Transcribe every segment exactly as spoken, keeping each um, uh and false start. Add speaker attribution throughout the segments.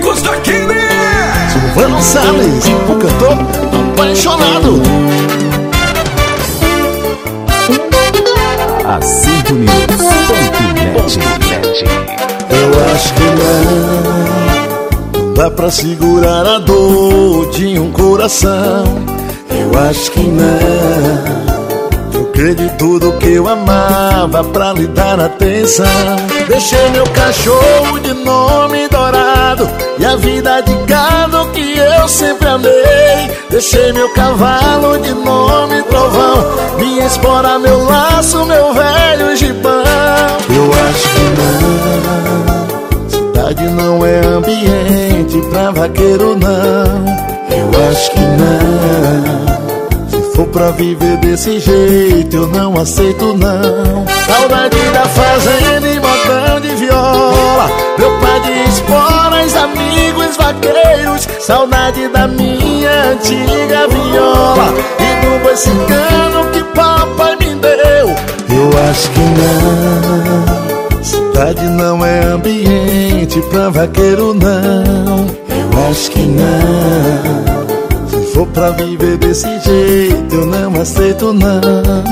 Speaker 1: amigos daqui, né?
Speaker 2: Silvano Salles, o cantor apaixonado.
Speaker 3: Acerto News ponto net.
Speaker 2: Eu acho que não, não dá pra segurar a dor de um coração. Eu acho que não. Troquei de tudo que eu amava pra lhe dar atenção. Deixei meu cachorro de nome Dourado e a vida de gado que eu sempre amei. Deixei meu cavalo de nome Trovão, minha espora, meu laço, meu velho gibão. Eu acho que não, cidade não é ambiente pra vaqueiro não. Eu acho que não, se for pra viver desse jeito eu não aceito não. Saudade da fazenda e modão de viola, meu pai de esporas, amigos vaqueiros. Saudade da minha antiga viola e do boi cigano que papai me deu. Eu acho que não, cidade não é ambiente pra vaqueiro não. Eu acho que não, se for pra viver desse jeito eu não aceito não.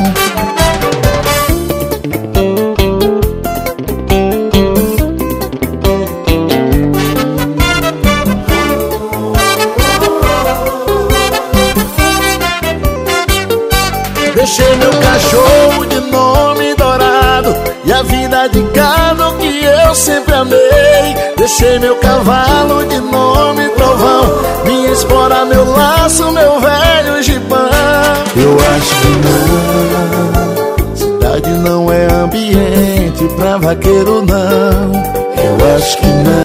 Speaker 2: Deixei meu cachorro de nome Dourado e a vida de gado que eu sempre amei. Deixei meu cavalo de nome Trovão, minha espora, meu laço, meu velho gibão. Eu acho que não, cidade não é ambiente pra vaqueiro não. Eu acho que não.